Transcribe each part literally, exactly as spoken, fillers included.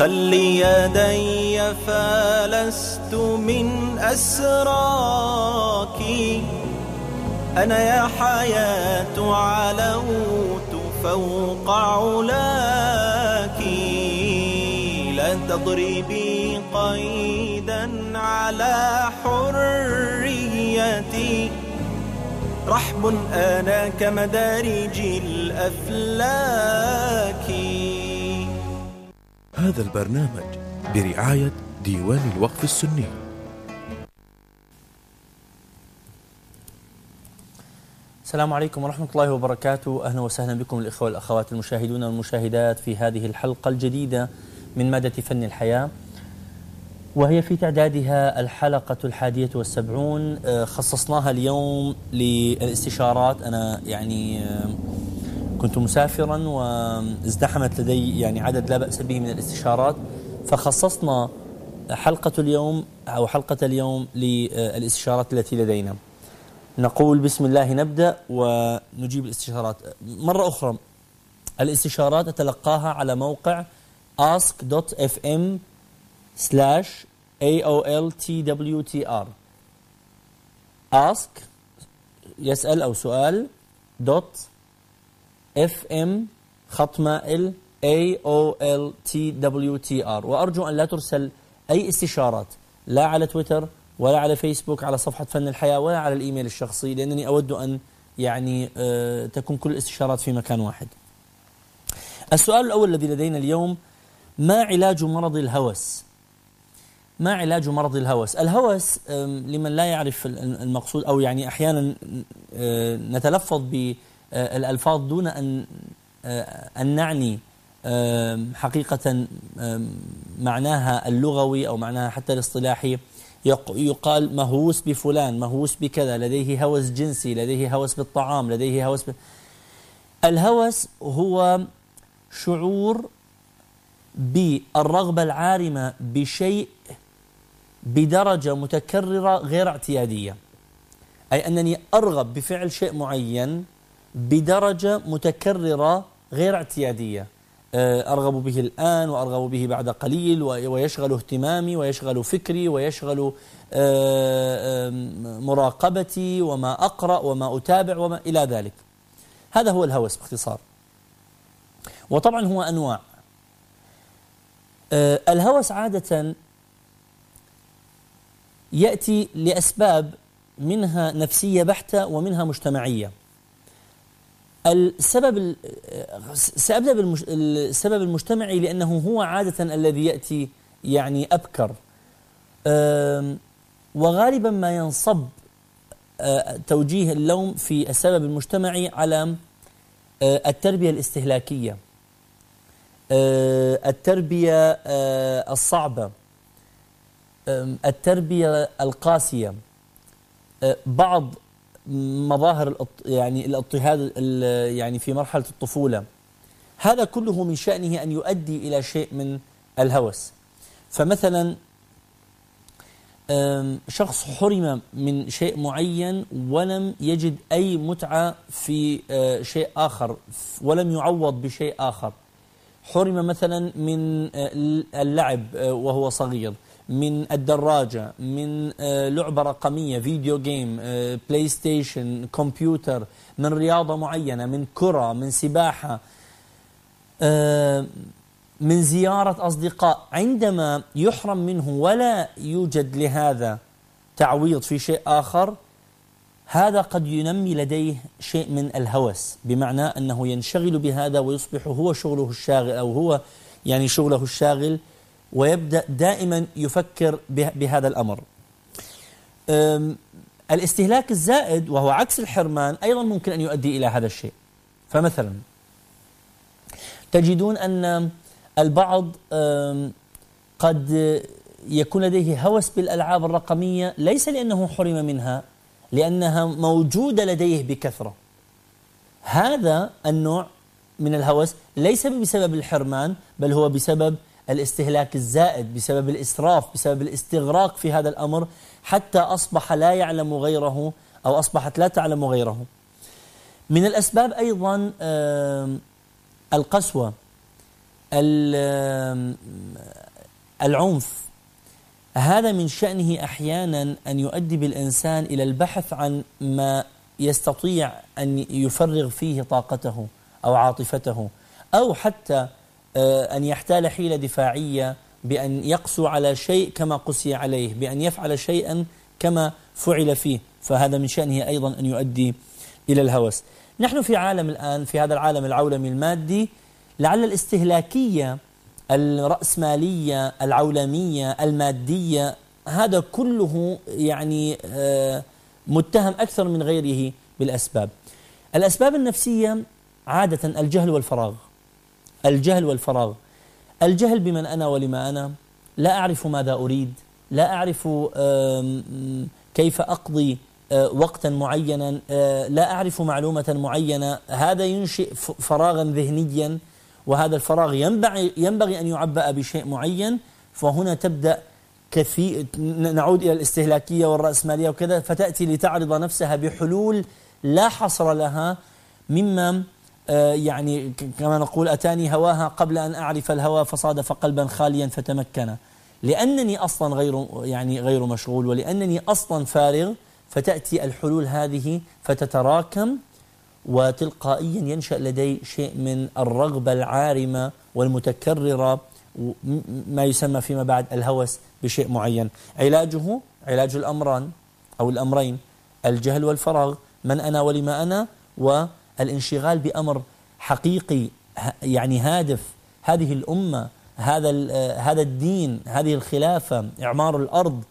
خلي يدي فلست من أسراك، أنا يا حياة علوت فوق علاك، لا تضربي قيدا على حريتي، رحب أنا كمدارج الأفلاك. هذا البرنامج برعاية ديوان الوقف السني. السلام عليكم ورحمة الله وبركاته. أهلا وسهلا بكم الإخوة والأخوات المشاهدون والمشاهدات في هذه الحلقة الجديدة من مادة فن الحياة، وهي في تعدادها الحلقة الحادية والسبعون. خصصناها اليوم للاستشارات. أنا يعني كنت مسافرا وازدحمت لدي يعني عدد لا بأس به من الاستشارات، فخصصنا حلقة اليوم أو حلقة اليوم للاستشارات التي لدينا. نقول بسم الله نبدأ ونجيب الاستشارات. مرة أخرى الاستشارات أتلقاها على موقع ask dot f m slash a o l t w t r. ask يسأل أو سؤال dot f m خط مائل a o l t w t r. وأرجو أن لا ترسل أي استشارات لا على تويتر ولا على فيسبوك على صفحة فن الحياة ولا على الإيميل الشخصي، لأنني أود أن يعني أه تكون كل الاستشارات في مكان واحد. السؤال الأول الذي لدينا اليوم: ما علاج مرض الهوس؟ ما علاج مرض الهوس؟ الهوس لمن لا يعرف المقصود، أو يعني أحيانا نتلفظ بالألفاظ دون أن أن نعني حقيقة معناها اللغوي أو معناها حتى الاصطلاحي. يقال مهووس بفلان، مهووس بكذا، لديه هوس جنسي، لديه هوس بالطعام، لديه هوس ب... الهوس هو شعور بالرغبة العارمة بشيء بدرجة متكررة غير اعتيادية، أي أنني أرغب بفعل شيء معين بدرجة متكررة غير اعتيادية. أرغب به الآن وأرغب به بعد قليل، ويشغل اهتمامي ويشغل فكري ويشغل مراقبتي وما أقرأ وما أتابع وما إلى ذلك. هذا هو الهوس باختصار. وطبعا هو أنواع. الهوس عادة يأتي لأسباب منها نفسية بحتة ومنها مجتمعية. السبب سأبدأ بالسبب المجتمعي لأنه هو عادة الذي يأتي يعني أبكر، وغالبا ما ينصب توجيه اللوم في السبب المجتمعي على التربية الاستهلاكية، التربية الصعبة، التربية القاسية، بعض مظاهر يعني الاضطهاد يعني في مرحلة الطفولة. هذا كله من شأنه أن يؤدي إلى شيء من الهوس. فمثلا شخص حرم من شيء معين ولم يجد أي متعة في شيء آخر ولم يعوض بشيء آخر. حرم مثلا من اللعب وهو صغير، من الدراجة، من لعبة رقمية، فيديو جيم، بلاي ستيشن، كمبيوتر، من رياضة معينة، من كرة، من سباحة، من زيارة أصدقاء. عندما يحرم منه ولا يوجد لهذا تعويض في شيء آخر، هذا قد ينمي لديه شيء من الهوس، بمعنى أنه ينشغل بهذا ويصبح هو شغله الشاغل أو هو يعني شغله الشاغل، ويبدأ دائما يفكر بهذا الأمر. الاستهلاك الزائد وهو عكس الحرمان أيضا ممكن أن يؤدي إلى هذا الشيء. فمثلا تجدون أن البعض قد يكون لديه هوس بالألعاب الرقمية ليس لأنه حرم منها، لأنها موجودة لديه بكثرة. هذا النوع من الهوس ليس بسبب الحرمان، بل هو بسبب الاستهلاك الزائد، بسبب الإسراف، بسبب الاستغراق في هذا الأمر، حتى أصبح لا يعلم غيره أو أصبحت لا تعلم غيره. من الأسباب أيضا القسوة. العنف هذا من شأنه أحيانا أن يؤدي بالإنسان إلى البحث عن ما يستطيع أن يفرغ فيه طاقته أو عاطفته، أو حتى أن يحتال حيلة دفاعية بأن يقسو على شيء كما قسي عليه، بأن يفعل شيئا كما فعل فيه، فهذا من شأنه أيضا أن يؤدي إلى الهوس. نحن في عالم الآن، في هذا العالم العولمي المادي، لعل الاستهلاكية الرأسمالية العولمية المادية هذا كله يعني متهم أكثر من غيره بالأسباب. الأسباب النفسية عادة الجهل والفراغ. الجهل والفراغ الجهل بمن أنا ولما أنا، لا أعرف ماذا أريد، لا أعرف كيف أقضي وقتا معينا، لا أعرف معلومة معينة، هذا ينشئ فراغا ذهنيا، وهذا الفراغ ينبغي ينبغي أن يعبأ بشيء معين، فهنا تبدأ كثير نعود إلى الاستهلاكية والرأسمالية وكذا، فتأتي لتعرض نفسها بحلول لا حصر لها، مما يعني كما نقول أتاني هواها قبل أن أعرف الهوى فصادف قلبا خاليا فتمكن، لأنني أصلا غير يعني غير مشغول، ولأنني أصلا فارغ، فتأتي الحلول هذه فتتراكم، وتلقائيا ينشأ لدي شيء من الرغبة العارمة والمتكررة، ما يسمى فيما بعد الهوس بشيء معين. علاجه علاج الأمران أو الأمرين: الجهل والفراغ، من أنا ولما أنا، والانشغال بأمر حقيقي يعني هادف، هذه الأمة، هذا هذا الدين، هذه الخلافة، إعمار الأرض،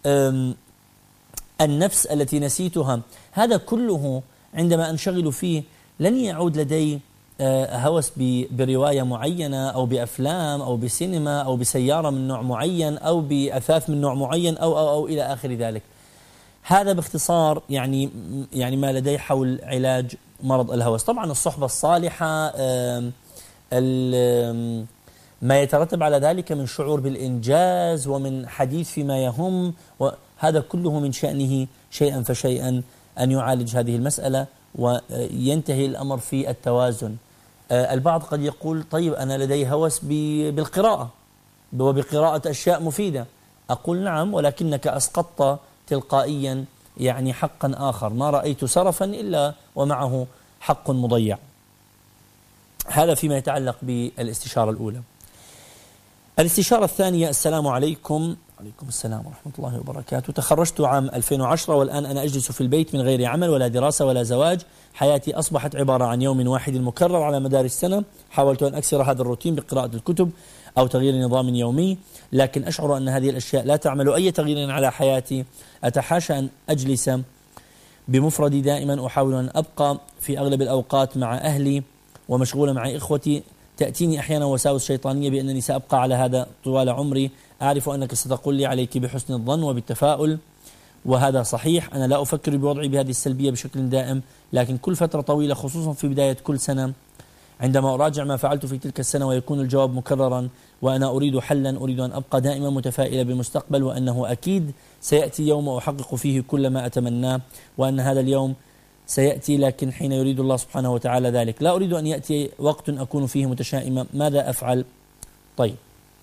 النفس التي نسيتها، هذا كله عندما أنشغل فيه لن يعود لدي هوس برواية معينة أو بأفلام أو بسينما أو بسيارة من نوع معين أو بأثاث من نوع معين أو أو أو إلى آخر ذلك. هذا باختصار يعني يعني ما لدي حول علاج مرض الهوس. طبعا الصحبة الصالحة، ما يترتب على ذلك من شعور بالإنجاز ومن حديث فيما يهم، وهذا كله من شأنه شيئا فشيئا أن يعالج هذه المسألة وينتهي الأمر في التوازن. البعض قد يقول: طيب أنا لدي هوس بالقراءة وبقراءة أشياء مفيدة. أقول: نعم، ولكنك أسقطت تلقائيا يعني حقا آخر، ما رأيت سرفا إلا ومعه حق مضيع. هذا فيما يتعلق بالاستشارة الأولى. الاستشارة الثانية: السلام عليكم. عليكم السلام ورحمة الله وبركاته. تخرجت عام ألفين وعشرة والآن أنا أجلس في البيت من غير عمل ولا دراسة ولا زواج. حياتي أصبحت عبارة عن يوم واحد مكرر على مدار السنة. حاولت أن أكسر هذا الروتين بقراءة الكتب أو تغيير نظام يومي، لكن أشعر أن هذه الأشياء لا تعمل أي تغيير على حياتي. أتحاشى أن أجلس بمفردي دائما، أحاول أن أبقى في أغلب الأوقات مع أهلي ومشغولة مع إخوتي. تأتيني أحيانا وساوس شيطانية بأنني سأبقى على هذا طوال عمري. أعرف أنك ستقول لي عليك بحسن الظن وبالتفاؤل، وهذا صحيح. أنا لا أفكر بوضعي بهذه السلبية بشكل دائم، لكن كل فترة طويلة خصوصا في بداية كل سنة عندما أراجع ما فعلت في تلك السنة ويكون الجواب مكررا وأنا أريد حلا، أريد أن أبقى دائما متفائلة بالمستقبل، وأنه أكيد سيأتي يوم أحقق فيه كل ما أتمناه، وأن هذا اليوم سيأتي لكن حين يريد الله سبحانه وتعالى ذلك. لا أريد أن يأتي وقت أكون فيه متشائمة. ماذا أفعل؟ طيب،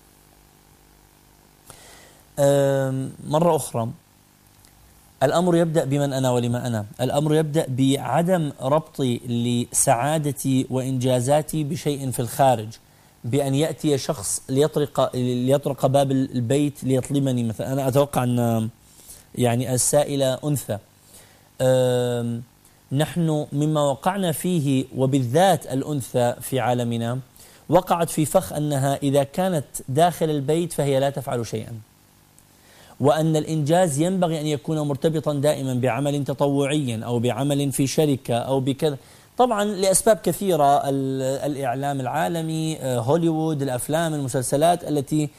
مرة أخرى، الأمر يبدأ بمن أنا ولما أنا. الأمر يبدأ بعدم ربطي لسعادتي وإنجازاتي بشيء في الخارج، بأن يأتي شخص ليطرق ليطرق باب البيت ليطلبني مثلا. أنا أتوقع أن يعني السائلة أنثى. نحن مما وقعنا فيه، وبالذات الأنثى في عالمنا، وقعت في فخ أنها إذا كانت داخل البيت فهي لا تفعل شيئا، وأن الإنجاز ينبغي أن يكون مرتبطا دائما بعمل تطوعي أو بعمل في شركة أو بكذا. طبعا لأسباب كثيرة، الإعلام العالمي، هوليوود، الأفلام، المسلسلات التي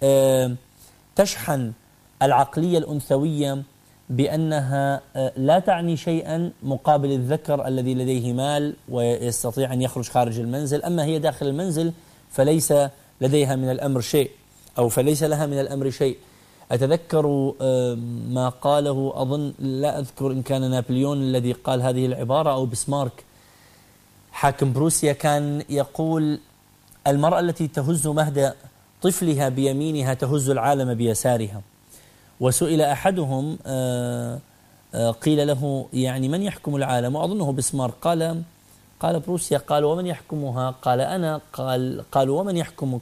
تشحن العقلية الأنثوية بأنها لا تعني شيئا مقابل الذكر الذي لديه مال ويستطيع أن يخرج خارج المنزل، أما هي داخل المنزل فليس لديها من الأمر شيء، أو فليس لها من الأمر شيء. أتذكر ما قاله، أظن لا أذكر إن كان نابليون الذي قال هذه العبارة أو بسمارك حاكم بروسيا، كان يقول: المرأة التي تهز مهد طفلها بيمينها تهز العالم بيسارها. وسئل أحدهم قيل له يعني من يحكم العالم، وأظنه بسمار، قال قال بروسيا. قال ومن يحكمها؟ قال أنا. قال قالوا ومن يحكمك؟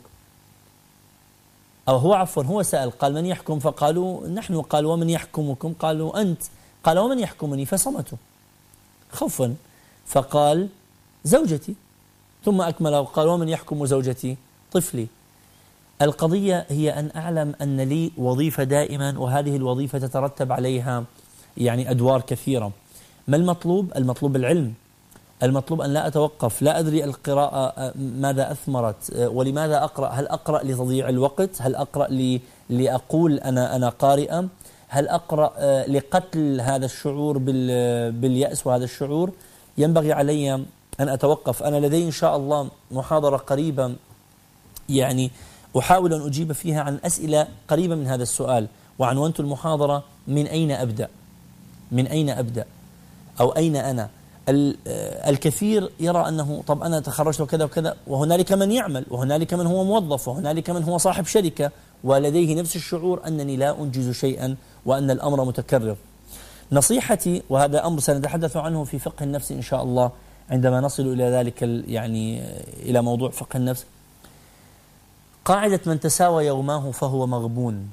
أو هو عفوا هو سأل قال من يحكم؟ فقالوا نحن. قال ومن يحكمكم؟ قالوا أنت. قال ومن يحكمني؟ فصمتوا خوفا. فقال زوجتي. ثم أكمل وقال ومن يحكم زوجتي؟ طفلي. القضية هي أن أعلم أن لي وظيفة دائما، وهذه الوظيفة تترتب عليها يعني أدوار كثيرة. ما المطلوب؟ المطلوب العلم، المطلوب أن لا أتوقف. لا أدري القراءة ماذا أثمرت ولماذا أقرأ. هل أقرأ لتضييع الوقت؟ هل أقرأ لي لأقول أنا أنا قارئة؟ هل أقرأ لقتل هذا الشعور باليأس وهذا الشعور؟ ينبغي علي أن أتوقف. أنا لدي إن شاء الله محاضرة قريبة يعني أحاول أن أجيب فيها عن أسئلة قريبة من هذا السؤال، وعنوانت المحاضرة من أين أبدأ؟ من أين أبدأ؟ أو أين أنا؟ الكثير يرى أنه طب أنا تخرجت وكذا وكذا، وهنالك من يعمل، وهنالك من هو موظف، وهنالك من هو صاحب شركة، ولديه نفس الشعور أنني لا أنجز شيئا وأن الأمر متكرر. نصيحتي، وهذا أمر سنتحدث عنه في فقه النفس إن شاء الله عندما نصل إلى ذلك يعني إلى موضوع فقه النفس، قاعدة من تساوى يوماه فهو مغبون.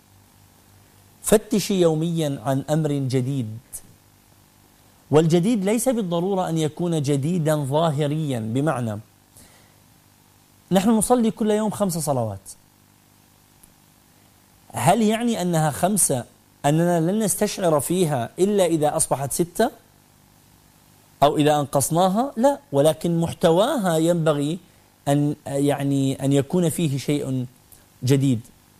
فتشي يوميا عن أمر جديد، والجديد ليس بالضرورة أن يكون جديدا ظاهريا، بمعنى نحن نصلي كل يوم خمس صلوات، هل يعني أنها خمسة أننا لن نستشعر فيها إلا إذا أصبحت ستة أو إذا أنقصناها؟ لا، ولكن محتواها ينبغي أن يعني أن يكون فيه شيء جديد.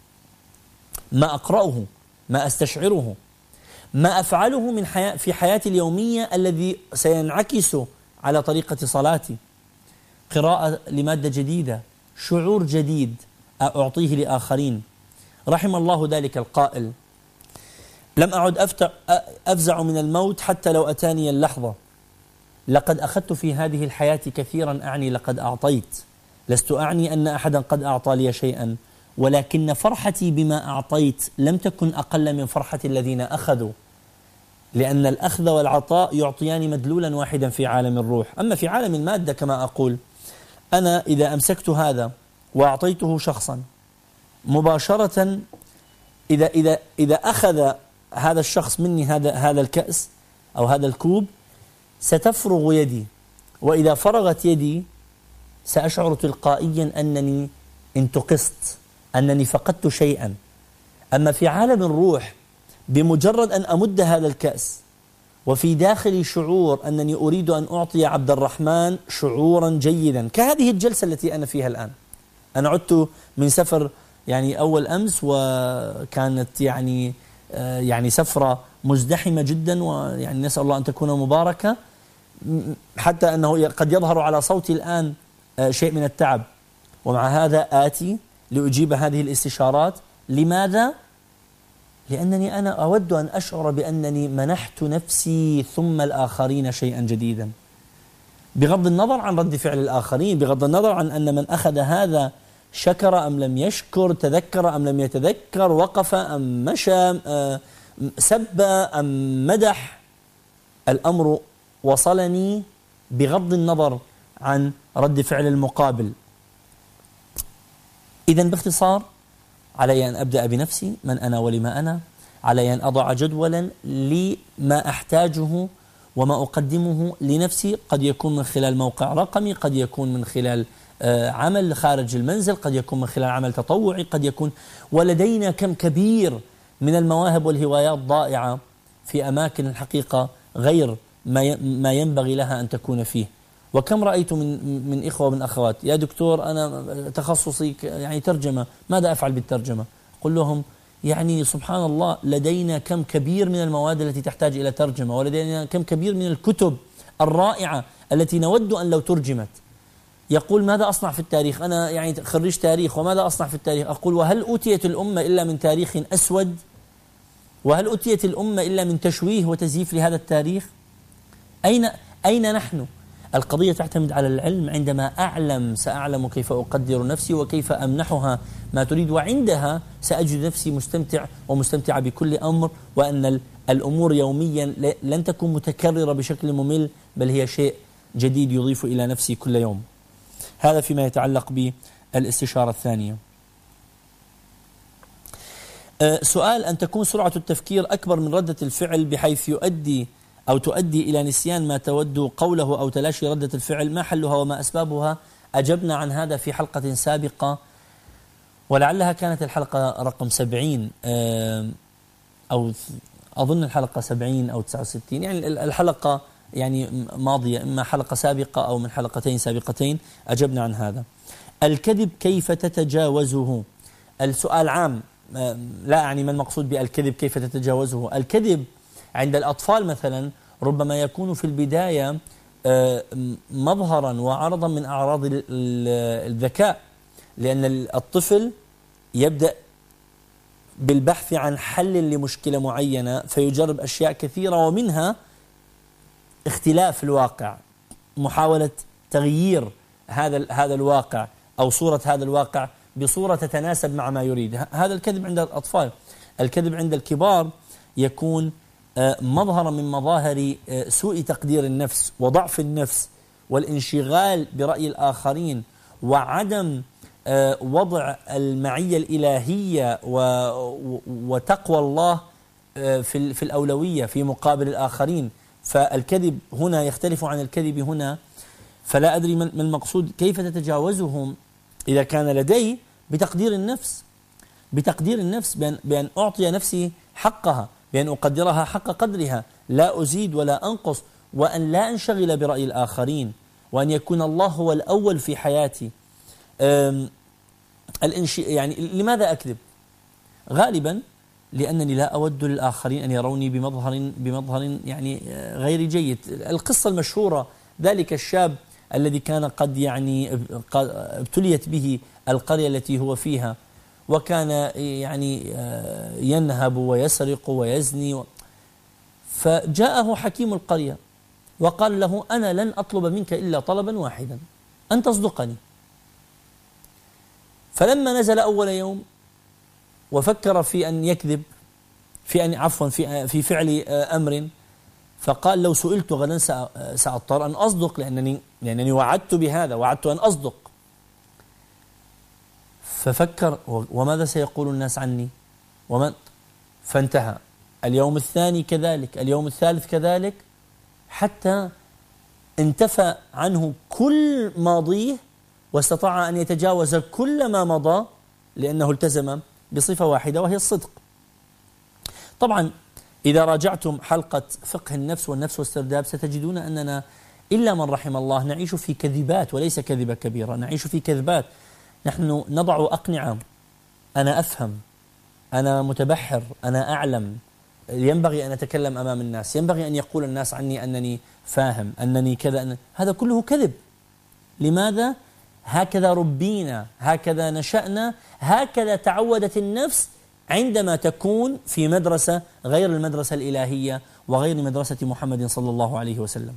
ما أقرأه، ما أستشعره، ما أفعله من حياة في حياتي اليومية الذي سينعكس على طريقة صلاتي، قراءة لمادة جديدة، شعور جديد أعطيه لآخرين. رحم الله ذلك القائل: لم أعد أفزع من الموت حتى لو أتاني اللحظة، لقد أخذت في هذه الحياة كثيرا، أعني لقد أعطيت، لست أعني أن أحدا قد أعطى لي شيئا، ولكن فرحتي بما أعطيت لم تكن أقل من فرحة الذين أخذوا، لأن الأخذ والعطاء يعطيان مدلولا واحدا في عالم الروح. أما في عالم المادة كما أقول، أنا إذا أمسكت هذا وأعطيته شخصا مباشرة، إذا إذا إذا أخذ هذا الشخص مني هذا هذا الكأس أو هذا الكوب ستفرغ يدي، وإذا فرغت يدي سأشعر تلقائيا أنني انتقصت، أنني فقدت شيئا. أما في عالم الروح بمجرد أن أمد هذا الكأس وفي داخلي شعور أنني أريد أن أعطي عبد الرحمن شعورا جيدا، كهذه الجلسة التي أنا فيها الآن. أنا عدت من سفر يعني أول أمس، وكانت يعني يعني سفرة مزدحمة جدا، ويعني نسأل الله أن تكون مباركة، حتى أنه قد يظهر على صوتي الآن شيء من التعب، ومع هذا آتي لأجيب هذه الاستشارات. لماذا؟ لأنني أنا أود أن أشعر بأنني منحت نفسي ثم الآخرين شيئا جديدا، بغض النظر عن رد فعل الآخرين، بغض النظر عن أن من أخذ هذا شكر أم لم يشكر، تذكر أم لم يتذكر، وقف أم مشى، سب أم مدح. الأمر وصلني بغض النظر عن رد فعل المقابل. إذن باختصار، علي أن أبدأ بنفسي، من أنا ولما أنا، علي أن أضع جدولا لما أحتاجه وما أقدمه لنفسي، قد يكون من خلال موقع رقمي، قد يكون من خلال عمل خارج المنزل، قد يكون من خلال عمل تطوعي، قد يكون، ولدينا كم كبير من المواهب والهوايات ضائعة في أماكن الحقيقة غير ما ينبغي لها أن تكون فيه. وكم رأيت من من إخوة ومن أخوات: يا دكتور أنا تخصصي يعني ترجمة، ماذا أفعل بالترجمة؟ قل لهم يعني سبحان الله، لدينا كم كبير من المواد التي تحتاج إلى ترجمة، ولدينا كم كبير من الكتب الرائعة التي نود أن لو ترجمت. يقول ماذا أصنع في التاريخ؟ أنا يعني خريج تاريخ، وماذا أصنع في التاريخ؟ أقول وهل أوتيت الأمة إلا من تاريخ أسود؟ وهل أوتيت الأمة إلا من تشويه وتزييف لهذا التاريخ؟ أين أين نحن؟ القضية تعتمد على العلم. عندما أعلم سأعلم كيف أقدر نفسي وكيف أمنحها ما تريد، وعندها سأجد نفسي مستمتع ومستمتع بكل أمر، وأن الأمور يوميا لن تكون متكررة بشكل ممل، بل هي شيء جديد يضيف إلى نفسي كل يوم. هذا فيما يتعلق بالاستشارة الثانية. سؤال: أن تكون سرعة التفكير أكبر من ردة الفعل بحيث يؤدي أو تؤدي إلى نسيان ما تود قوله أو تلاشي ردة الفعل، ما حلها وما أسبابها؟ أجبنا عن هذا في حلقة سابقة، ولعلها كانت الحلقة رقم سبعين أو أظن الحلقة سبعين أو تسعة وستين، يعني الحلقة يعني ماضية، إما حلقة سابقة أو من حلقتين سابقتين أجبنا عن هذا. الكذب كيف تتجاوزه؟ السؤال عام، لا أعني ما المقصود بالكذب كيف تتجاوزه. الكذب عند الأطفال مثلا ربما يكون في البداية مظهرا وعرضا من أعراض الذكاء، لأن الطفل يبدأ بالبحث عن حل لمشكلة معينة فيجرب أشياء كثيرة، ومنها اختلاف الواقع، محاولة تغيير هذا هذا الواقع أو صورة هذا الواقع بصورة تتناسب مع ما يريد. هذا الكذب عند الأطفال. الكذب عند الكبار يكون مظهرا من مظاهر سوء تقدير النفس وضعف النفس والانشغال برأي الآخرين وعدم وضع المعية الإلهية وتقوى الله في في الأولوية في مقابل الآخرين. فالكذب هنا يختلف عن الكذب هنا. فلا أدري ما المقصود كيف تتجاوزهم. إذا كان لدي بتقدير النفس، بتقدير النفس بأن, بأن أعطي نفسي حقها، بأن أقدرها حق قدرها، لا أزيد ولا أنقص، وأن لا أنشغل برأي الآخرين، وأن يكون الله هو الأول في حياتي. الانش... يعني لماذا أكذب؟ غالبا لأنني لا أود للآخرين أن يروني بمظهر بمظهر يعني غير جيد. القصة المشهورة ذلك الشاب الذي كان قد يعني ابتليت به القرية التي هو فيها، وكان يعني ينهب ويسرق ويزني، فجاءه حكيم القرية وقال له: أنا لن أطلب منك إلا طلبا واحدا، أن تصدقني. فلما نزل أول يوم وفكر في أن يكذب في أن عفوا في في فعل أمر، فقال: لو سئلت غدا سأضطر أن أصدق، لأنني لأنني وعدت بهذا، وعدت أن أصدق. ففكر: وماذا سيقول الناس عني؟ ومن فانتهى. اليوم الثاني كذلك، اليوم الثالث كذلك، حتى انتفى عنه كل ماضيه واستطاع أن يتجاوز كل ما مضى، لأنه التزم بصفة واحدة وهي الصدق. طبعا إذا راجعتم حلقة فقه النفس والنفس واسترداد ستجدون أننا إلا من رحم الله نعيش في كذبات، وليس كذبة كبيرة، نعيش في كذبات. نحن نضع أقنعة: أنا أفهم، أنا متبحر، أنا أعلم، ينبغي أن أتكلم أمام الناس، ينبغي أن يقول الناس عني أنني فاهم، أنني كذا أن... هذا كله كذب. لماذا؟ هكذا ربينا، هكذا نشأنا، هكذا تعودت النفس عندما تكون في مدرسة غير المدرسة الإلهية وغير مدرسة محمد صلى الله عليه وسلم.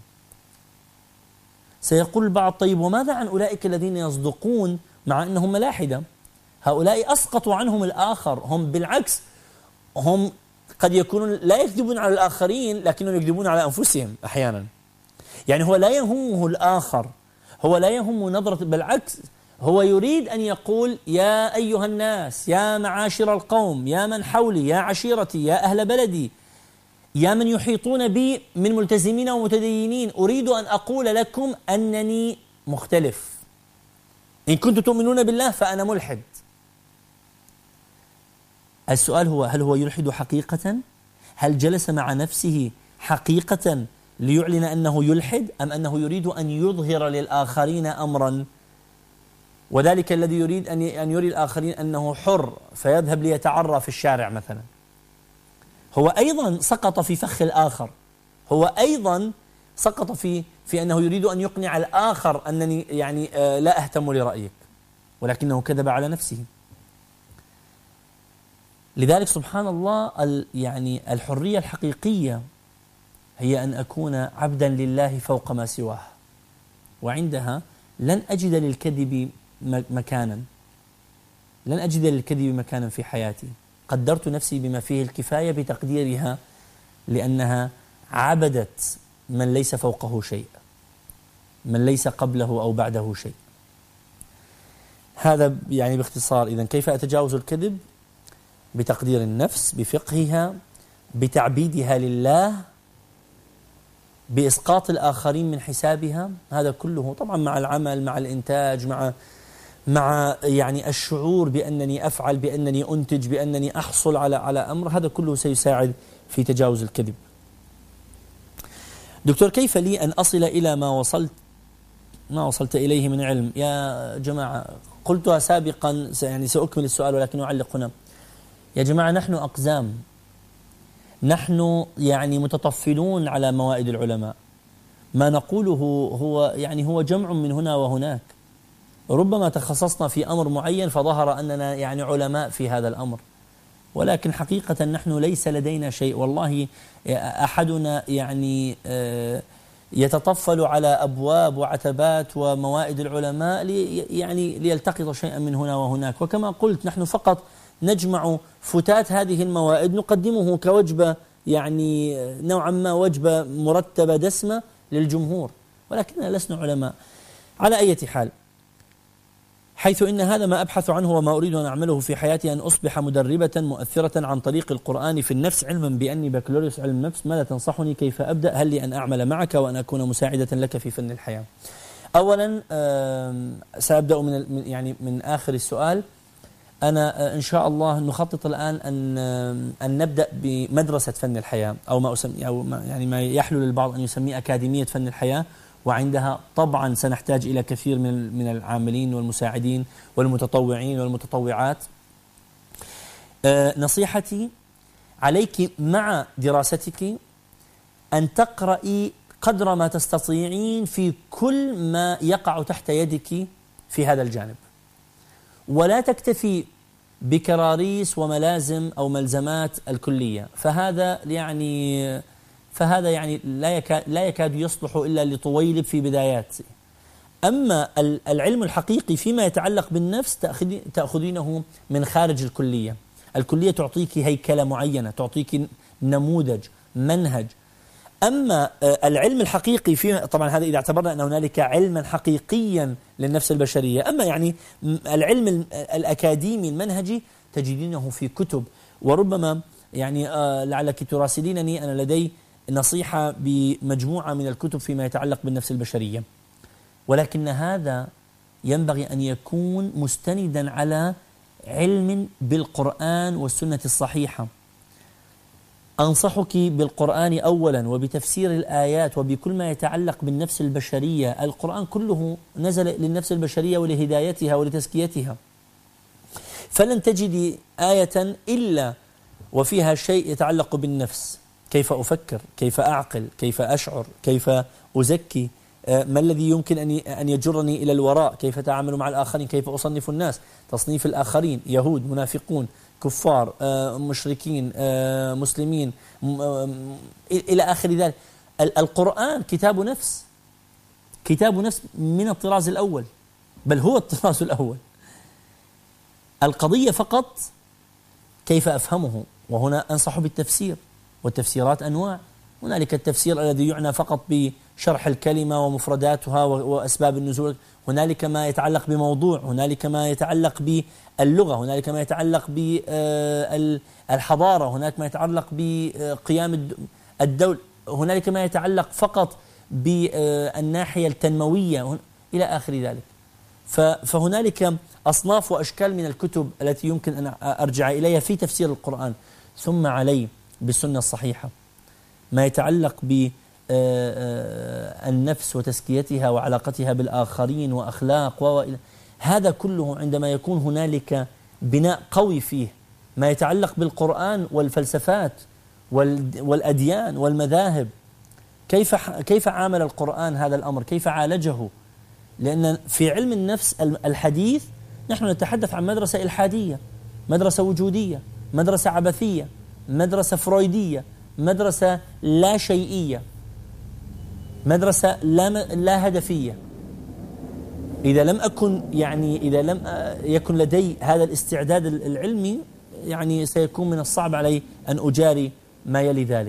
سيقول البعض: طيب وماذا عن أولئك الذين يصدقون مع أنهم ملاحدة؟ هؤلاء أسقطوا عنهم الآخر، هم بالعكس هم قد يكونون لا يكذبون على الآخرين لكنهم يكذبون على أنفسهم أحيانا. يعني هو لا يهمه الآخر، هو لا يهم نظرة، بالعكس هو يريد أن يقول: يا أيها الناس، يا معاشر القوم، يا من حولي، يا عشيرتي، يا أهل بلدي، يا من يحيطون بي من ملتزمين ومتدينين، أريد أن أقول لكم أنني مختلف. إن كنتم تؤمنون بالله فأنا ملحد. السؤال هو: هل هو يلحد حقيقة؟ هل جلس مع نفسه حقيقة ليعلن أنه يلحد، أم أنه يريد أن يظهر للآخرين أمرا، وذلك الذي يريد أن أن يري الآخرين أنه حر فيذهب ليتعرى في الشارع مثلا؟ هو أيضا سقط في فخ الآخر، هو أيضا سقط في في أنه يريد أن يقنع الآخر أنني يعني لا أهتم لرأيك، ولكنه كذب على نفسه. لذلك سبحان الله، يعني الحرية الحقيقية هي أن أكون عبدا لله فوق ما سواه. وعندها لن أجد للكذب مكانا لن أجد للكذب مكانا في حياتي. قدرت نفسي بما فيه الكفاية بتقديرها، لأنها عبدت من ليس فوقه شيء، من ليس قبله أو بعده شيء. هذا يعني باختصار. إذن كيف أتجاوز الكذب؟ بتقدير النفس، بفقهها، بتعبيدها لله، بإسقاط الآخرين من حسابها. هذا كله طبعا مع العمل، مع الإنتاج، مع مع يعني الشعور بأنني أفعل، بأنني أنتج، بأنني أحصل على على أمر. هذا كله سيساعد في تجاوز الكذب. دكتور، كيف لي أن أصل إلى ما وصلت ما وصلت إليه من علم؟ يا جماعة قلتها سابقا، يعني سأكمل السؤال ولكن أعلق هنا. يا جماعة نحن أقزام، نحن يعني متطفلون على موائد العلماء. ما نقوله هو يعني هو جمع من هنا وهناك. ربما تخصصنا في أمر معين فظهر أننا يعني علماء في هذا الأمر، ولكن حقيقة نحن ليس لدينا شيء. والله أحدنا يعني يتطفل على أبواب وعتبات وموائد العلماء لي يعني ليلتقط شيئا من هنا وهناك. وكما قلت نحن فقط نجمع فتات هذه الموائد نقدمه كوجبة، يعني نوعا ما وجبة مرتبة دسمة للجمهور، ولكننا لسنا علماء. على أي حال، حيث إن هذا ما أبحث عنه وما أريد أن أعمله في حياتي، أن أصبح مدربة مؤثرة عن طريق القرآن في النفس، علما بأني بكالوريوس علم النفس. ماذا تنصحني؟ كيف أبدأ؟ هل لي أن أعمل معك وأن أكون مساعدة لك في فن الحياة؟ أولا سأبدأ من يعني من آخر السؤال. أنا إن شاء الله نخطط الآن أن أن نبدأ بمدرسة فن الحياة، أو ما أسمي أو ما يعني ما يحلو للبعض أن يسميه أكاديمية فن الحياة. وعندها طبعا سنحتاج إلى كثير من من العاملين والمساعدين والمتطوعين والمتطوعات. نصيحتي عليك مع دراستك أن تقرأي قدر ما تستطيعين في كل ما يقع تحت يدك في هذا الجانب، ولا تكتفي بكراريس وملازم أو ملزمات الكلية، فهذا يعني فهذا يعني لا يكاد لا يكاد يصلح إلا لطويلب في بداياته. أما العلم الحقيقي فيما يتعلق بالنفس تأخذينه من خارج الكلية. الكلية تعطيك هيكلة معينة، تعطيك نموذج، منهج. أما العلم الحقيقي في طبعا هذا إذا اعتبرنا أن هنالك علما حقيقيا للنفس البشرية. أما يعني العلم الأكاديمي المنهجي تجدينه في كتب، وربما يعني لعلك تراسلينني، أنا لدي نصيحة بمجموعة من الكتب فيما يتعلق بالنفس البشرية، ولكن هذا ينبغي أن يكون مستندا على علم بالقرآن والسنة الصحيحة. أنصحك بالقرآن أولا، وبتفسير الآيات، وبكل ما يتعلق بالنفس البشرية. القرآن كله نزل للنفس البشرية ولهدايتها ولتزكيتها، فلن تجدي آية إلا وفيها شيء يتعلق بالنفس. كيف أفكر، كيف أعقل، كيف أشعر، كيف أزكي، ما الذي يمكن أن يجرني إلى الوراء، كيف أتعامل مع الآخرين، كيف أصنف الناس، تصنيف الآخرين، يهود، منافقون، كفار، مشركين، مسلمين، إلى آخر ذلك. القرآن كتاب نفس، كتاب نفس من الطراز الأول، بل هو الطراز الأول. القضية فقط كيف أفهمه، وهنا أنصح بالتفسير، والتفسيرات أنواع. هنالك التفسير الذي يعنى فقط بشرح الكلمة ومفرداتها وأسباب النزول، هنالك ما يتعلق بموضوع، هنالك ما يتعلق باللغة، هنالك ما يتعلق بالحضارة، هناك ما يتعلق بقيام الدولة، هنالك ما يتعلق فقط بالناحية التنموية إلى آخر ذلك. فهنالك أصناف وأشكال من الكتب التي يمكن أن أرجع إليها في تفسير القرآن. ثم علي بالسنة الصحيحة ما يتعلق بالنفس وتزكيتها وعلاقتها بالآخرين وأخلاق وإلى هذا كله. عندما يكون هنالك بناء قوي فيه ما يتعلق بالقرآن والفلسفات والأديان والمذاهب، كيف كيف عامل القرآن هذا الأمر، كيف عالجه. لأن في علم النفس الحديث نحن نتحدث عن مدرسة إلحادية، مدرسة وجودية، مدرسة عبثية، مدرسة فرويدية، مدرسة لا شيئية، مدرسة لا, لا هدفية. إذا لم أكن يعني إذا لم يكن لدي هذا الاستعداد العلمي يعني سيكون من الصعب علي أن أجاري ما يلي ذلك.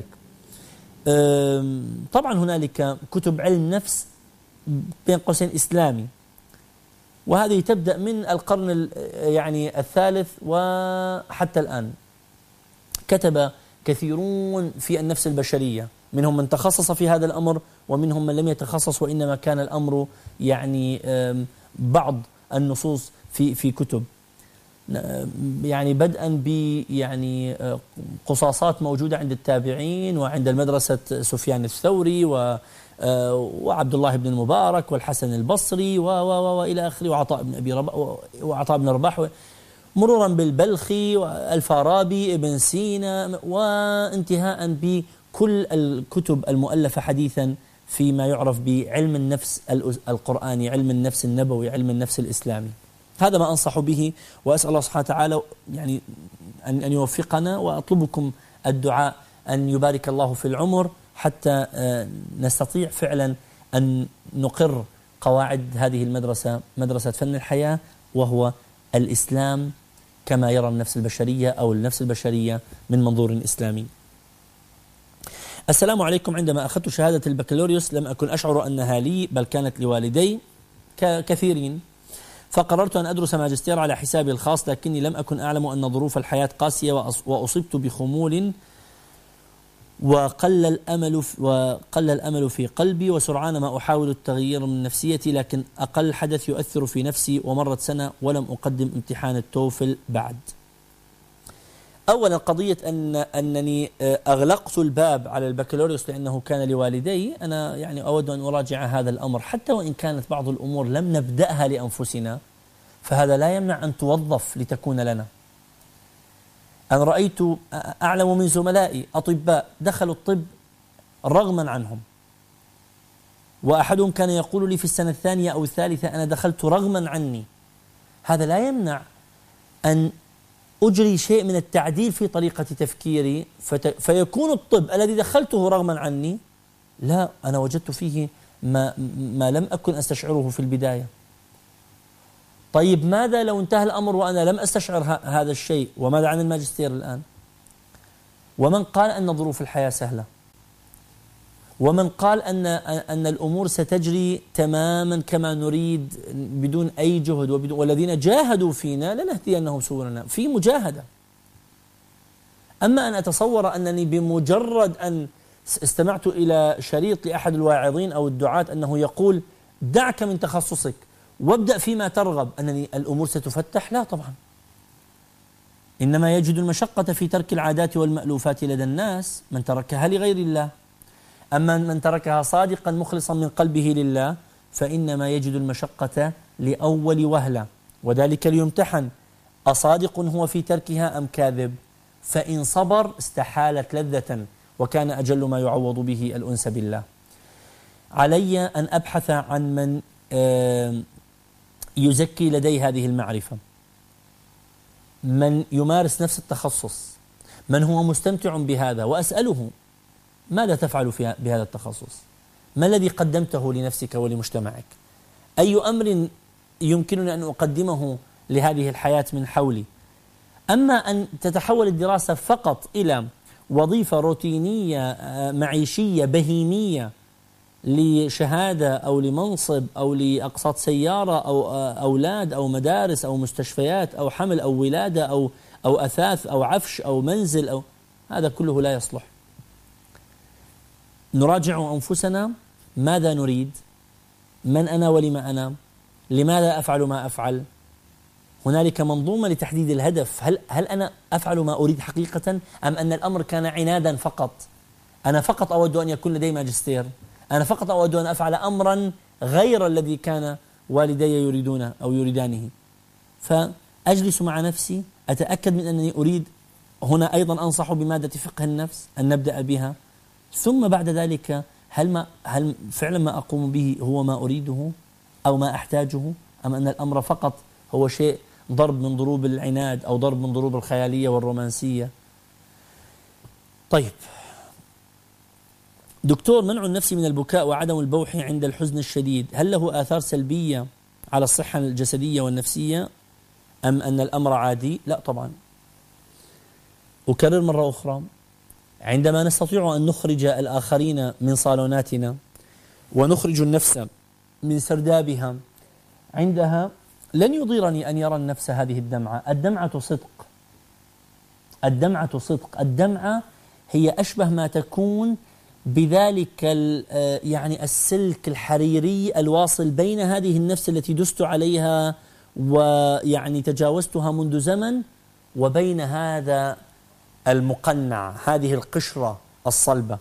طبعا هنالك كتب علم نفس بين قوسين إسلامي، وهذه تبدأ من القرن يعني الثالث وحتى الآن. كتب كثيرون في النفس البشرية، منهم من تخصص في هذا الأمر ومنهم من لم يتخصص، وإنما كان الأمر يعني بعض النصوص في في كتب، يعني بدءا ب يعني قصاصات موجودة عند التابعين وعند المدرسة سفيان الثوري و وعبد الله بن المبارك والحسن البصري و و والى اخره، وعطاء بن ابي رباح وعطاء بن رباح، مرورا بالبلخي والفارابي ابن سينا، وانتهاء بكل الكتب المؤلفة حديثا فيما يعرف بعلم النفس القرآني، علم النفس النبوي، علم النفس الإسلامي. هذا ما أنصح به، وأسأل الله سبحانه وتعالى يعني أن يوفقنا، وأطلبكم الدعاء أن يبارك الله في العمر حتى نستطيع فعلا أن نقر قواعد هذه المدرسة، مدرسة فن الحياة، وهو الإسلام كما يرى النفس البشرية أو النفس البشرية من منظور إسلامي. السلام عليكم. عندما أخذت شهادة البكالوريوس لم أكن أشعر أنها لي، بل كانت لوالدي ككثيرين، فقررت أن أدرس ماجستير على حسابي الخاص، لكني لم أكن أعلم أن ظروف الحياة قاسية، وأصبت بخمول وقل الأمل وقل الأمل في قلبي، وسرعان ما أحاول التغيير من نفسيتي، لكن أقل حدث يؤثر في نفسي، ومرت سنة ولم أقدم امتحان التوفل بعد. أولا قضية أن أنني أغلقت الباب على البكالوريوس لأنه كان لوالدي، أنا يعني أود أن أراجع هذا الأمر، حتى وإن كانت بعض الأمور لم نبدأها لأنفسنا، فهذا لا يمنع أن توظف لتكون لنا. أنا رأيت أعلم من زملائي أطباء دخلوا الطب رغما عنهم، وأحدهم كان يقول لي في السنة الثانية أو الثالثة أنا دخلت رغما عني. هذا لا يمنع أن أجري شيء من التعديل في طريقة تفكيري فيكون الطب الذي دخلته رغما عني لا، أنا وجدت فيه ما, ما لم أكن أستشعره في البداية. طيب ماذا لو انتهى الأمر وأنا لم أستشعر هذا الشيء؟ وماذا عن الماجستير الآن؟ ومن قال أن ظروف الحياة سهلة؟ ومن قال أن أن الأمور ستجري تماما كما نريد بدون أي جهد، وبدون والذين جاهدوا فينا لنهدينهم سبلنا، في مجاهدة. أما أن أتصور أنني بمجرد أن استمعت إلى شريط لأحد الواعظين أو الدعاة أنه يقول دعك من تخصصك وابدأ فيما ترغب أنني الأمور ستفتح، لا طبعا. إنما يجد المشقة في ترك العادات والمألوفات لدى الناس من تركها لغير الله. أما من تركها صادقا مخلصا من قلبه لله فإنما يجد المشقة لأول وهلة، وذلك ليمتحن أصادق هو في تركها أم كاذب، فإن صبر استحالت لذة، وكان أجل ما يعوض به الأنس بالله. علي أن أبحث عن من يزكي لدي هذه المعرفة، من يمارس نفس التخصص، من هو مستمتع بهذا، وأسأله ماذا تفعل في بهذا التخصص؟ ما الذي قدمته لنفسك ولمجتمعك؟ أي أمر يمكنني أن أقدمه لهذه الحياة من حولي؟ أما أن تتحول الدراسة فقط إلى وظيفة روتينية معيشية بهيمية لشهادة أو لمنصب أو لأقساط سيارة أو أولاد أو مدارس أو مستشفيات أو حمل أو ولادة أو أو أثاث أو عفش أو منزل، أو هذا كله لا يصلح. نراجع أنفسنا، ماذا نريد؟ من أنا ولما أنا؟ لماذا أفعل ما أفعل؟ هنالك منظومة لتحديد الهدف. هل هل أنا أفعل ما أريد حقيقة، أم أن الأمر كان عنادا فقط؟ أنا فقط أود أن يكون لدي ماجستير، أنا فقط أود أن أفعل أمرا غير الذي كان والدي يريدونه أو يريدانه. فأجلس مع نفسي أتأكد من أنني أريد. هنا أيضا أنصح بمادة فقه النفس أن نبدأ بها، ثم بعد ذلك هل ما هل فعلا ما أقوم به هو ما أريده أو ما أحتاجه، أم أن الأمر فقط هو شيء ضرب من ضروب العناد أو ضرب من ضروب الخيالية والرومانسية. طيب دكتور، منع النفس من البكاء وعدم البوح عند الحزن الشديد هل له آثار سلبية على الصحة الجسدية والنفسية أم أن الأمر عادي؟ لا طبعا. أكرر مرة أخرى، عندما نستطيع أن نخرج الآخرين من صالوناتنا ونخرج النفس من سردابها، عندها لن يضيرني أن يرى النفس هذه الدمعة. الدمعة صدق، الدمعة صدق، الدمعة هي أشبه ما تكون بذلك يعني السلك الحريري الواصل بين هذه النفس التي دست عليها ويعني تجاوزتها منذ زمن وبين هذا المقنع، هذه القشرة الصلبة.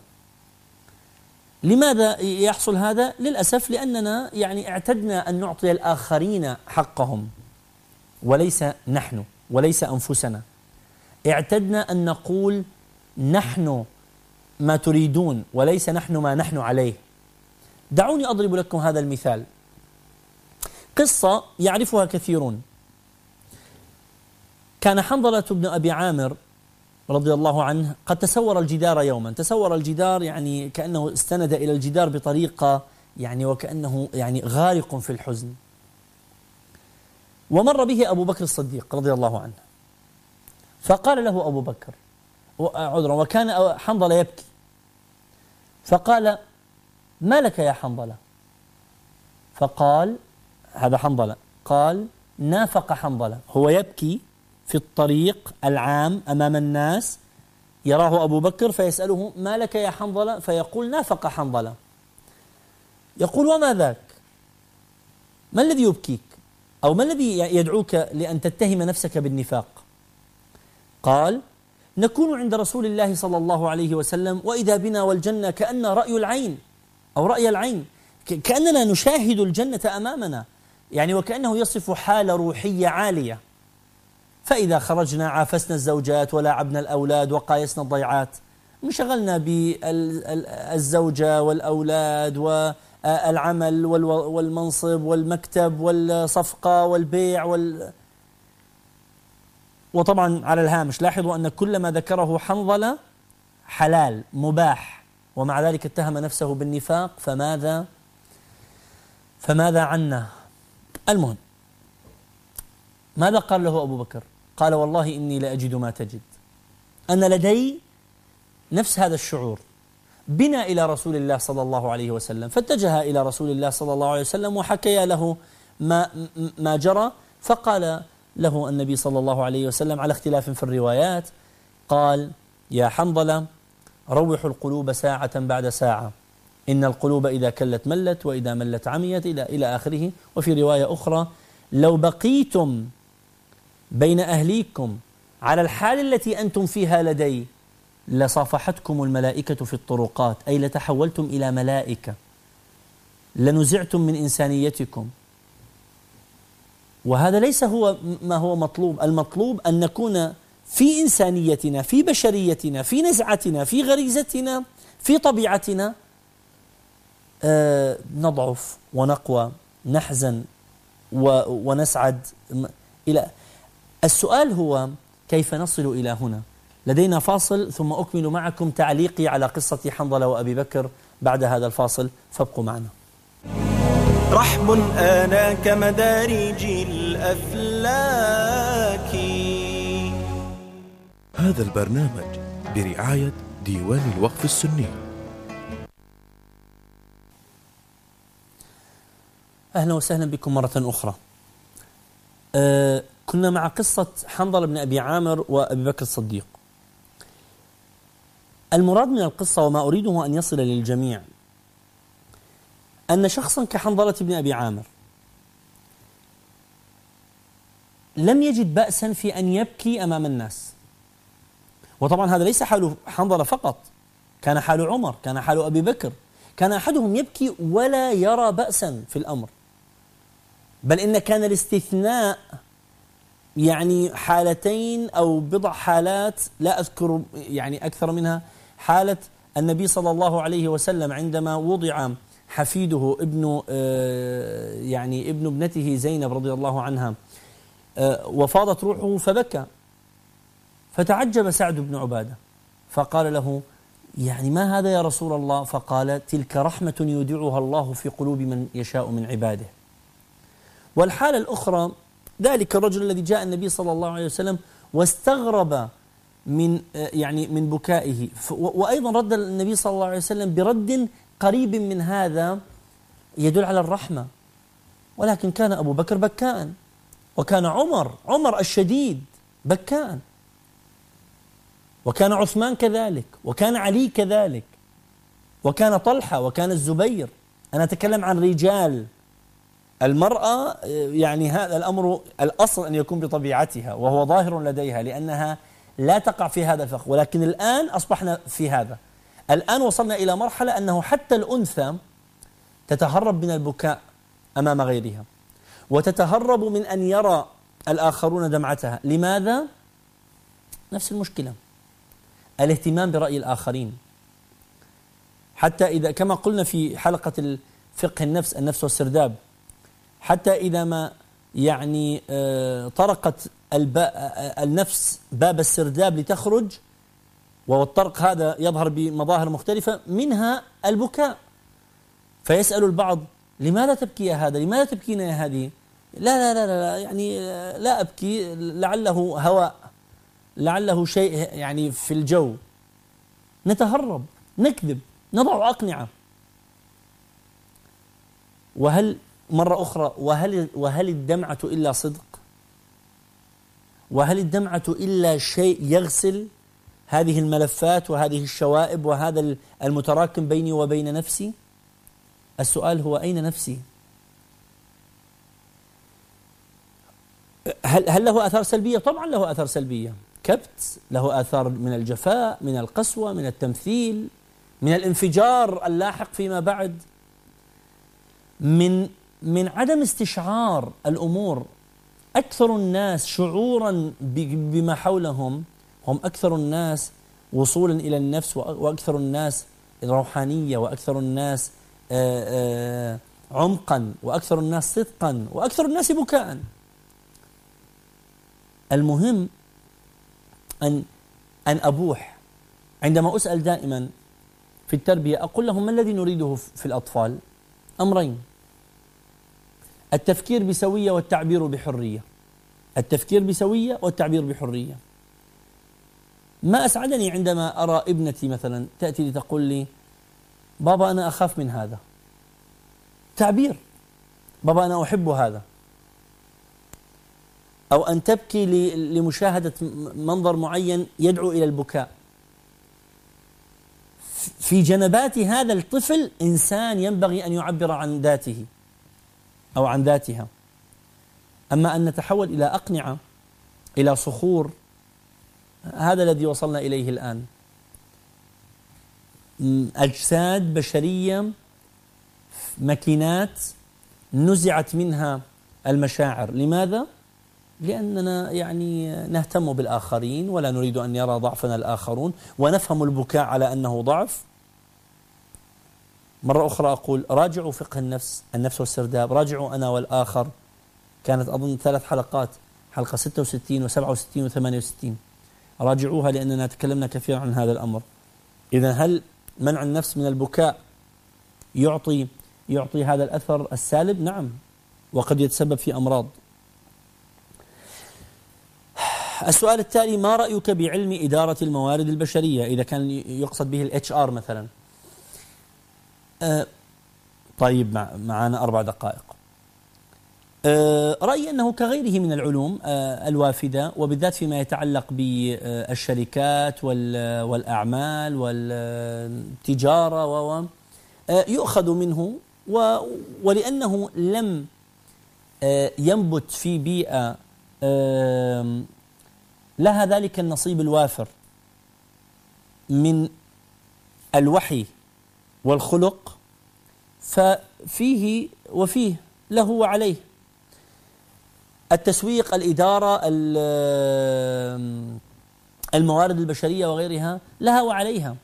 لماذا يحصل هذا؟ للأسف لأننا يعني اعتدنا أن نعطي الآخرين حقهم وليس نحن وليس أنفسنا. اعتدنا أن نقول نحن ما تريدون وليس نحن ما نحن عليه. دعوني أضرب لكم هذا المثال، قصة يعرفها كثيرون. كان حنظلة بن أبي عامر رضي الله عنه قد تسور الجدار يوما، تسور الجدار يعني كأنه استند إلى الجدار بطريقة يعني وكأنه يعني غارق في الحزن. ومر به أبو بكر الصديق رضي الله عنه، فقال له أبو بكر عذرا، وكان حنظلة يبكي، فقال: ما لك يا حنظلة؟ فقال هذا حنظلة، قال: نافق حنظلة. هو يبكي في الطريق العام أمام الناس، يراه أبو بكر فيسأله: ما لك يا حنظلة؟ فيقول: نافق حنظلة. يقول: وما ذاك؟ ما الذي يبكيك؟ أو ما الذي يدعوك لأن تتهم نفسك بالنفاق؟ قال: نكون عند رسول الله صلى الله عليه وسلم وإذا بنا والجنة كأن رأي العين أو رأي العين، كأننا نشاهد الجنة أمامنا، يعني وكأنه يصف حالة روحية عالية. فإذا خرجنا عافسنا الزوجات ولاعبنا الأولاد وقايسنا الضيعات، انشغلنا بالزوجة والأولاد والعمل والمنصب والمكتب والصفقة والبيع وال... وطبعا على الهامش لاحظوا أن كل ما ذكره حنظلة حلال مباح، ومع ذلك اتهم نفسه بالنفاق. فماذا فماذا عنا؟ المهم، ماذا قال له أبو بكر؟ قال: والله إني لأجد ما تجد، أنا لدي نفس هذا الشعور. بنا إلى رسول الله صلى الله عليه وسلم، فاتجه إلى رسول الله صلى الله عليه وسلم وحكي له ما ما جرى. فقال له النبي صلى الله عليه وسلم على اختلاف في الروايات، قال: يا حنظلة، روحوا القلوب ساعة بعد ساعة، إن القلوب إذا كلت ملت وإذا ملت عميت، إلى إلى آخره. وفي رواية أخرى: لو بقيتم بين أهليكم على الحال التي أنتم فيها لدي لصافحتكم الملائكة في الطرقات، أي لتحولتم إلى ملائكة، لنزعتم من إنسانيتكم. وهذا ليس هو ما هو مطلوب. المطلوب أن نكون في إنسانيتنا، في بشريتنا، في نزعتنا، في غريزتنا، في طبيعتنا آه نضعف ونقوى، نحزن ونسعد. إلى السؤال هو كيف نصل إلى هنا؟ لدينا فاصل ثم أكمل معكم تعليقي على قصة حنظلة وأبي بكر بعد هذا الفاصل، فابقوا معنا. رحب آنا كمدارج الأفلاك. هذا البرنامج برعاية ديوان الوقف السني. أهلا وسهلا بكم مرة أخرى. أه كنا مع قصة حنظلة بن أبي عامر وأبي بكر الصديق. المراد من القصة وما أريده أن يصل للجميع أن شخصا كحنظلة بن أبي عامر لم يجد بأسا في أن يبكي أمام الناس. وطبعا هذا ليس حال حنظلة فقط، كان حال عمر، كان حال أبي بكر، كان أحدهم يبكي ولا يرى بأسا في الأمر، بل إن كان الاستثناء يعني حالتين أو بضع حالات لا أذكر يعني أكثر منها. حالة النبي صلى الله عليه وسلم عندما وضع حفيده ابن يعني ابن ابنته زينب رضي الله عنها وفاضت روحه فبكى، فتعجب سعد بن عبادة فقال له: يعني ما هذا يا رسول الله؟ فقال: تلك رحمة يودعها الله في قلوب من يشاء من عباده. والحالة الأخرى ذلك الرجل الذي جاء النبي صلى الله عليه وسلم واستغرب من يعني من بكائه، وأيضا رد النبي صلى الله عليه وسلم برد قريب من هذا يدل على الرحمة. ولكن كان أبو بكر بكاء، وكان عمر عمر الشديد بكاء، وكان عثمان كذلك، وكان علي كذلك، وكان طلحة، وكان الزبير. أنا أتكلم عن رجال. المرأة يعني هذا الأمر الأصل أن يكون بطبيعتها، وهو ظاهر لديها لأنها لا تقع في هذا الفخ. ولكن الآن أصبحنا في هذا، الآن وصلنا إلى مرحلة أنه حتى الأنثى تتهرب من البكاء أمام غيرها، وتتهرب من أن يرى الآخرون دمعتها. لماذا؟ نفس المشكلة، الاهتمام برأي الآخرين. حتى إذا كما قلنا في حلقة الفقه النفس النفس والسرداب، حتى إذا ما يعني طرقت النفس باب السرداب لتخرج، والطرق هذا يظهر بمظاهر مختلفة منها البكاء، فيسأل البعض: لماذا تبكي يا هذا؟ لماذا تبكين يا هذه؟ لا لا لا لا يعني لا أبكي، لعله هواء، لعله شيء يعني في الجو. نتهرب، نكذب، نضع أقنعة. وهل مرة أخرى وهل وهل الدمعة إلا صدق؟ وهل الدمعة إلا شيء يغسل هذه الملفات وهذه الشوائب وهذا المتراكم بيني وبين نفسي؟ السؤال هو: أين نفسي؟ هل هل له آثار سلبية؟ طبعا له آثار سلبية، كبت، له آثار من الجفاء، من القسوة، من التمثيل، من الانفجار اللاحق فيما بعد، من من عدم استشعار الأمور. أكثر الناس شعورا بما حولهم هم أكثر الناس وصولا إلى النفس، وأكثر الناس روحانية، وأكثر الناس عمقا، وأكثر الناس صدقا، وأكثر الناس بكاء. المهم أن أن أبوح. عندما أسأل دائما في التربية أقول لهم: ما الذي نريده في الأطفال؟ أمرين: التفكير بسوية والتعبير بحرية. التفكير بسوية والتعبير بحرية. ما أسعدني عندما أرى ابنتي مثلا تأتي لتقول لي: بابا أنا أخاف من هذا. تعبير: بابا أنا أحب هذا. أو أن تبكي لمشاهدة منظر معين يدعو إلى البكاء. في جنبات هذا الطفل إنسان ينبغي أن يعبر عن ذاته أو عن ذاتها. أما أن نتحول إلى أقنعة، إلى صخور، هذا الذي وصلنا إليه الآن. أجساد بشرية، ماكينات نزعت منها المشاعر. لماذا؟ لأننا يعني نهتم بالآخرين ولا نريد أن يرى ضعفنا الآخرون، ونفهم البكاء على أنه ضعف. مرة أخرى أقول: راجعوا فقه النفس النفس والسرداب، راجعوا أنا والآخر، كانت أظن ثلاث حلقات، حلقة ستة وستين وسبعة وستين وثمانية وستين، راجعوها لأننا تكلمنا كثيرا عن هذا الأمر. إذا هل منع النفس من البكاء يعطي يعطي هذا الأثر السالب؟ نعم، وقد يتسبب في أمراض. السؤال التالي: ما رأيك بعلم إدارة الموارد البشرية؟ إذا كان يقصد به الاتش ار مثلا. أه طيب، مع معنا أربع دقائق. أه رأيي أنه كغيره من العلوم أه الوافدة، وبالذات فيما يتعلق بالشركات والأعمال والتجارة و يؤخذ منه، ولأنه لم أه ينبت في بيئة أه لها ذلك النصيب الوافر من الوحي والخلق، ففيه وفيه له وعليه. التسويق، الإدارة، الموارد البشرية وغيرها لها وعليها.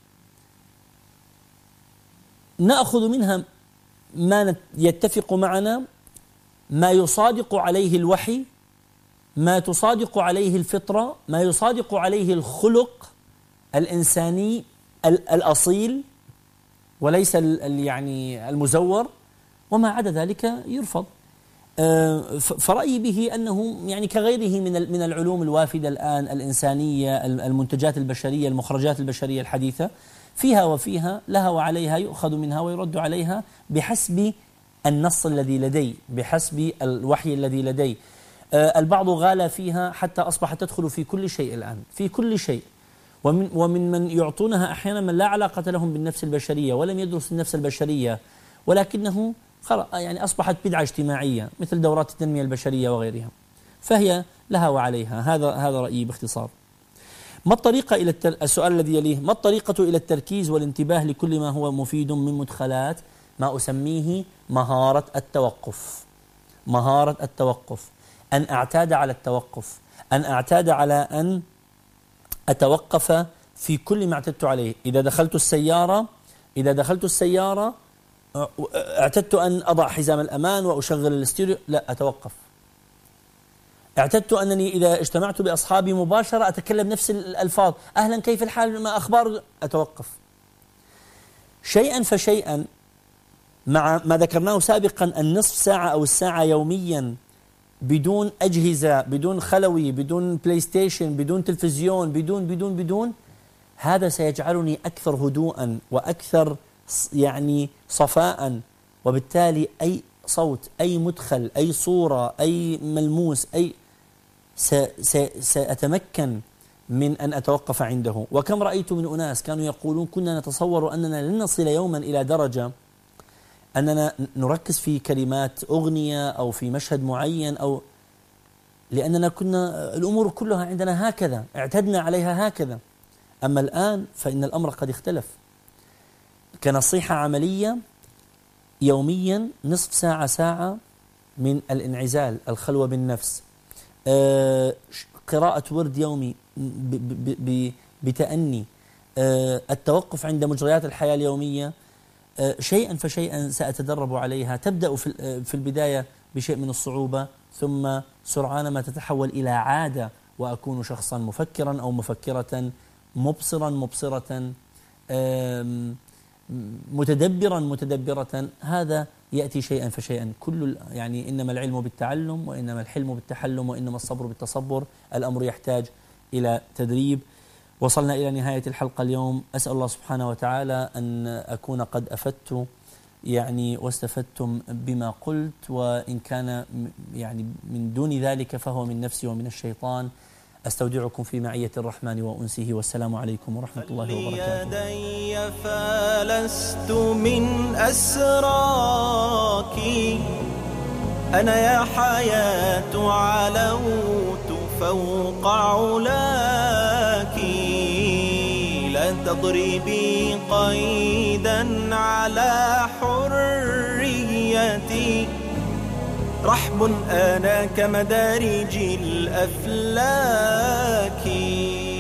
نأخذ منها ما يتفق معنا، ما يصادق عليه الوحي، ما تصادق عليه الفطرة، ما يصادق عليه الخلق الإنساني الأصيل وليس يعني المزور، وما عدا ذلك يرفض. فرأيي به أنه يعني كغيره من من العلوم الوافدة الآن الإنسانية، المنتجات البشرية، المخرجات البشرية الحديثة، فيها وفيها، لها وعليها، يؤخذ منها ويرد عليها بحسب النص الذي لدي، بحسب الوحي الذي لدي. البعض غالى فيها حتى أصبحت تدخل في كل شيء الآن، في كل شيء. ومن ومن من يعطونها أحيانا من لا علاقة لهم بالنفس البشرية ولم يدرس النفس البشرية، ولكنه يعني أصبحت بدعة اجتماعية مثل دورات التنمية البشرية وغيرها، فهي لها وعليها. هذا هذا رأيي باختصار. ما الطريقة إلى التر... السؤال الذي يليه: ما الطريقة إلى التركيز والانتباه لكل ما هو مفيد من مدخلات ما أسميه مهارة التوقف. مهارة التوقف، أن أعتاد على التوقف، أن أعتاد على أن أتوقف في كل ما اعتدت عليه. إذا دخلت السيارة إذا دخلت السيارة اعتدت أن أضع حزام الأمان وأشغل الاستيريو، لا، أتوقف. اعتدت أنني إذا اجتمعت بأصحابي مباشرة أتكلم نفس الألفاظ: أهلا، كيف الحال، ما أخبار، أتوقف. شيئا فشيئا مع ما ذكرناه سابقا، النصف ساعة أو الساعة يوميا بدون أجهزة، بدون خلوي، بدون بلاي ستيشن، بدون تلفزيون، بدون بدون بدون هذا سيجعلني أكثر هدوءا وأكثر يعني صفاء، وبالتالي أي صوت، أي مدخل، أي صورة، أي ملموس، أي سأتمكن من أن أتوقف عنده. وكم رأيت من أناس كانوا يقولون: كنا نتصور أننا لن نصل يوما إلى درجة أننا نركز في كلمات أغنية أو في مشهد معين، أو لأننا كنا الأمور كلها عندنا هكذا، اعتدنا عليها هكذا. أما الآن فإن الأمر قد اختلف. كنصيحة عملية: يوميا نصف ساعة ساعة من الانعزال، الخلوة بالنفس، قراءة ورد يومي بتأني، التوقف عند مجريات الحياة اليومية. شيئا فشيئا سأتدرب عليها. تبدأ في البداية بشيء من الصعوبة، ثم سرعان ما تتحول إلى عادة، وأكون شخصا مفكرا أو مفكرة، مبصرا مبصرة، متدبرا متدبرة. هذا يأتي شيئا فشيئا. كل يعني إنما العلم بالتعلم، وإنما الحلم بالتحلم، وإنما الصبر بالتصبر. الأمر يحتاج إلى تدريب. وصلنا إلى نهاية الحلقة اليوم. أسأل الله سبحانه وتعالى أن أكون قد أفدت يعني واستفدتم بما قلت، وإن كان يعني من دون ذلك فهو من نفسي ومن الشيطان. أستودعكم في معية الرحمن وأنسه، والسلام عليكم ورحمة الله وبركاته. يدي فلست من أسراك، أنا يا حياة علوت فوق علاك، لا تضربي قيدا على حريتي، رحب أنا كمدارج الأفلاك.